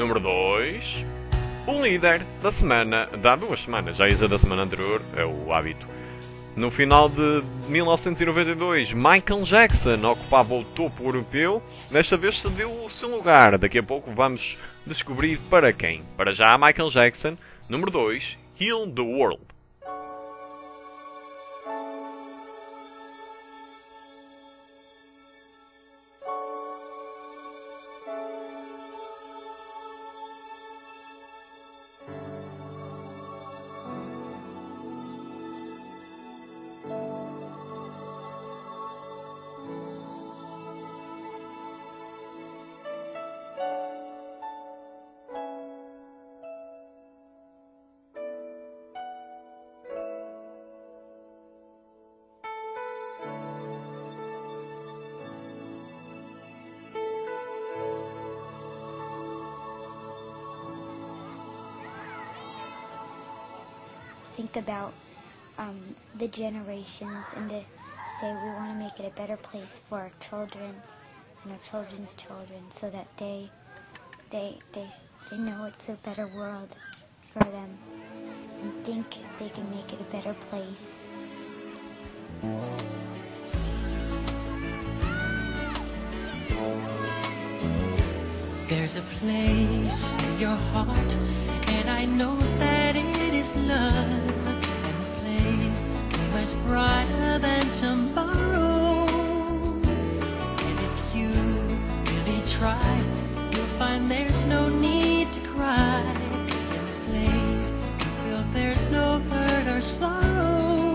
S1: Número 2. O líder da semana, de há 2 semanas, já ia da semana anterior, é o hábito. No final de 1992, Michael Jackson ocupava o topo europeu. Desta vez cedeu o seu lugar. Daqui a pouco vamos descobrir para quem. Para já, Michael Jackson. Número 2, Heal the World.
S7: Think about the generations and to say we want to make it a better place for our children and our children's children, so that they know it's a better world for them and think if they can make it a better place.
S3: There's a place in your heart, and I know that it is love. And this place is much brighter than tomorrow. And if you really try, you'll find there's no need to cry. In this place, you feel there's no hurt or sorrow.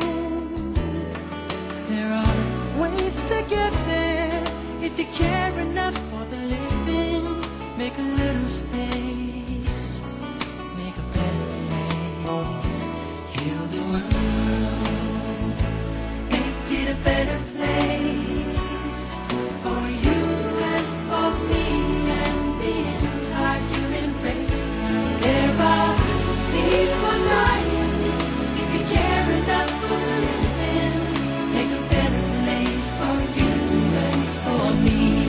S3: There are ways to get there if you care enough for the living. Make a little space, make a better place. Heal the world, make it a better place for you and for me and the entire human race. There are people dying. If you care enough for the living, make a better place for you and for me.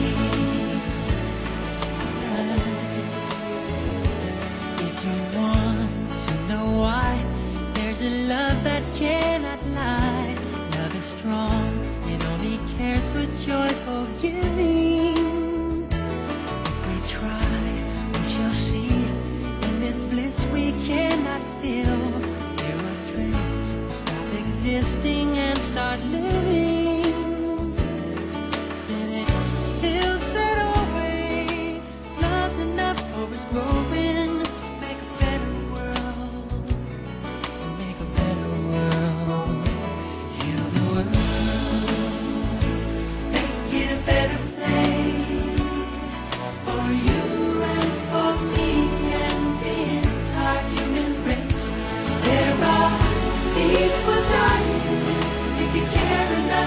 S3: If you want to know why, there's a love that cannot lie. Love is strong, it only cares for joyful giving. If we try, we shall see. In this bliss we cannot feel. There are dreams, we stop existing and start living. Then it feels that always love's enough for us growing. Make a better world, make a better world. Heal the world, make it a better place for you and for me and the entire human race. There are people dying. If you care enough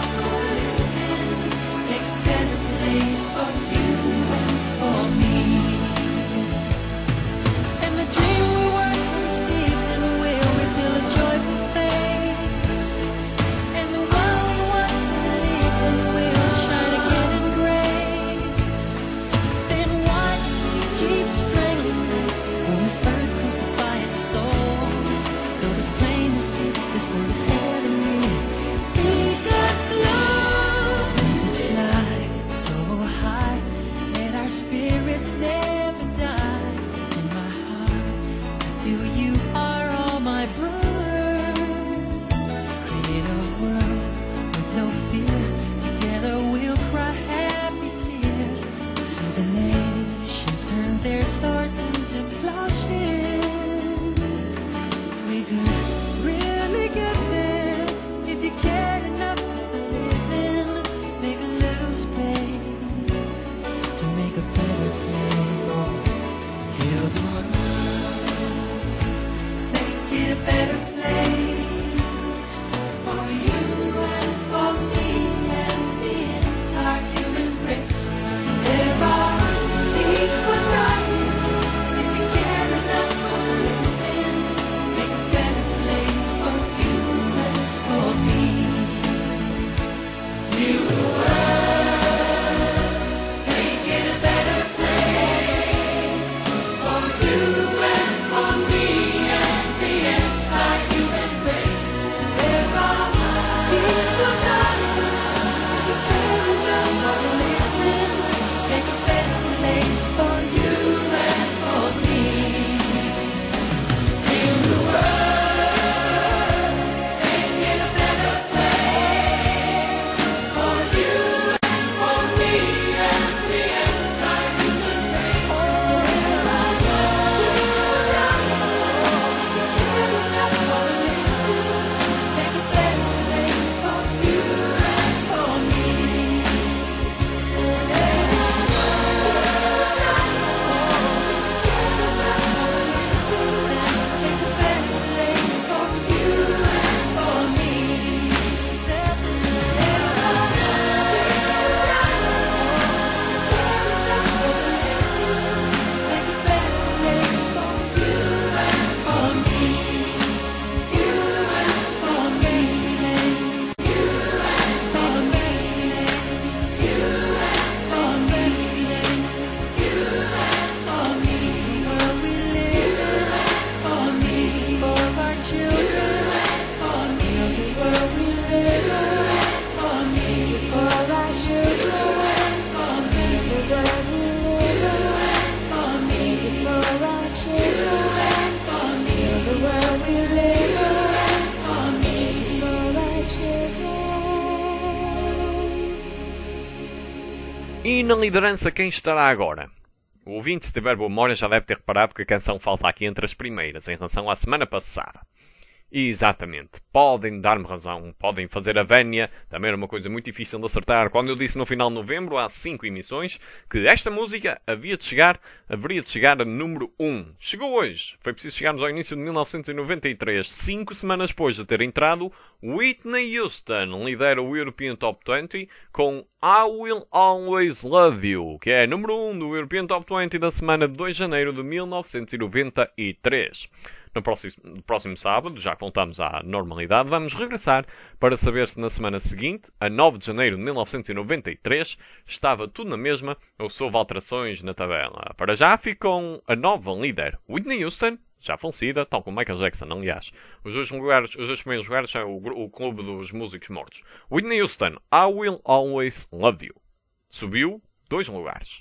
S1: E na liderança quem estará agora? O ouvinte, se tiver boa memória, já deve ter reparado que a canção falta aqui entre as primeiras, em relação à semana passada. Exatamente. Podem dar-me razão, podem fazer a vénia. Também era uma coisa muito difícil de acertar. Quando eu disse no final de novembro, há 5 emissões, que esta música haveria de chegar a número 1. Chegou hoje. Foi preciso chegarmos ao início de 1993. 5 semanas depois de ter entrado, Whitney Houston lidera o European Top 20 com I Will Always Love You, que é número 1 do European Top 20 da semana de 2 de janeiro de 1993. No próximo sábado, já que voltamos à normalidade, vamos regressar para saber se na semana seguinte, a 9 de janeiro de 1993, estava tudo na mesma ou se houve alterações na tabela. Para já ficam a nova líder, Whitney Houston, já falecida, tal como Michael Jackson, aliás. Os dois primeiros lugares são o clube dos músicos mortos. Whitney Houston, I Will Always Love You. Subiu 2 lugares.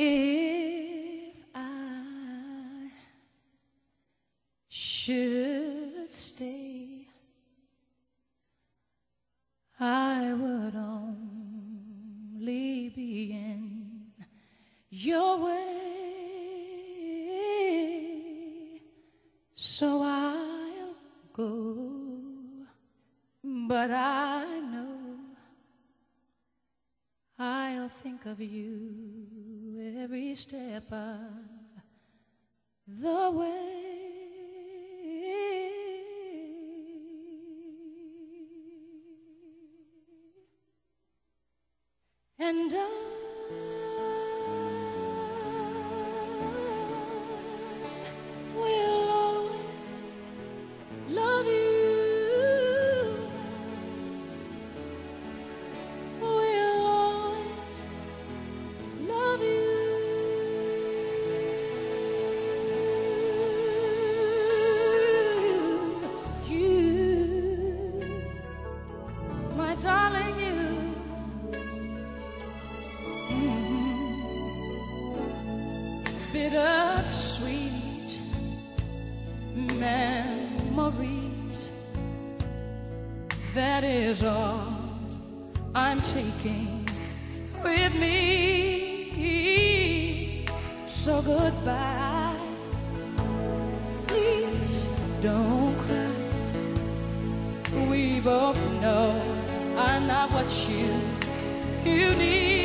S3: Should stay, I would only be in your way, so I'll go, but I know I'll think of you every step of the way. And I will always love you. Will always love you. You, my darling, you. Bittersweet memories, that is all I'm taking with me. So goodbye, please don't cry. We both know I'm not what you need.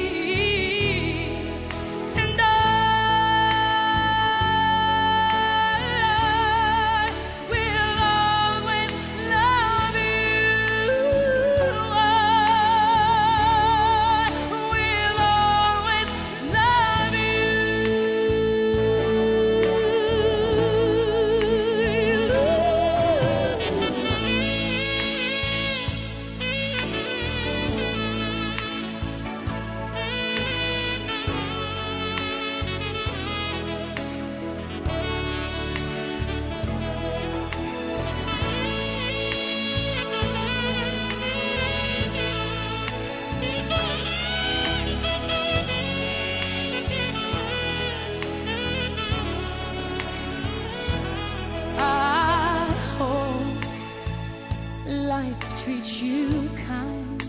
S3: Life treats you kind,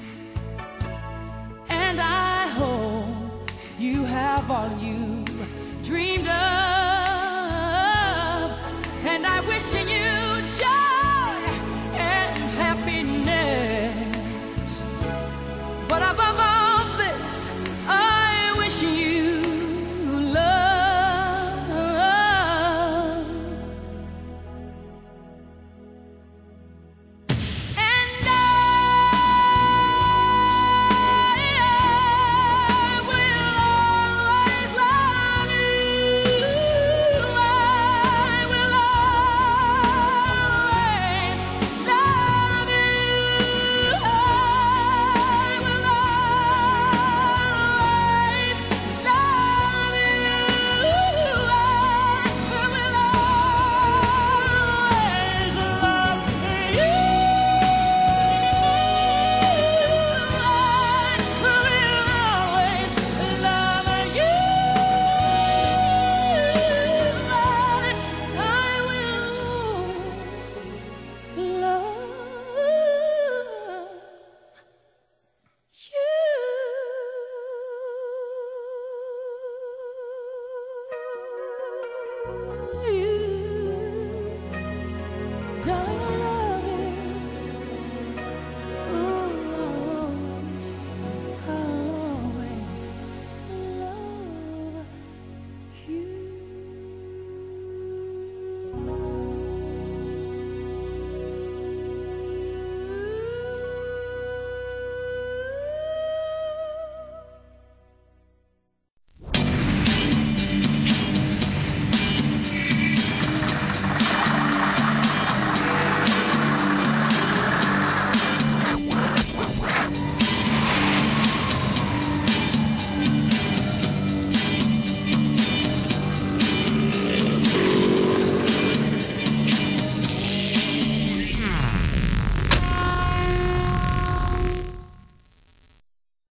S3: and I hope you have all you dreamed of.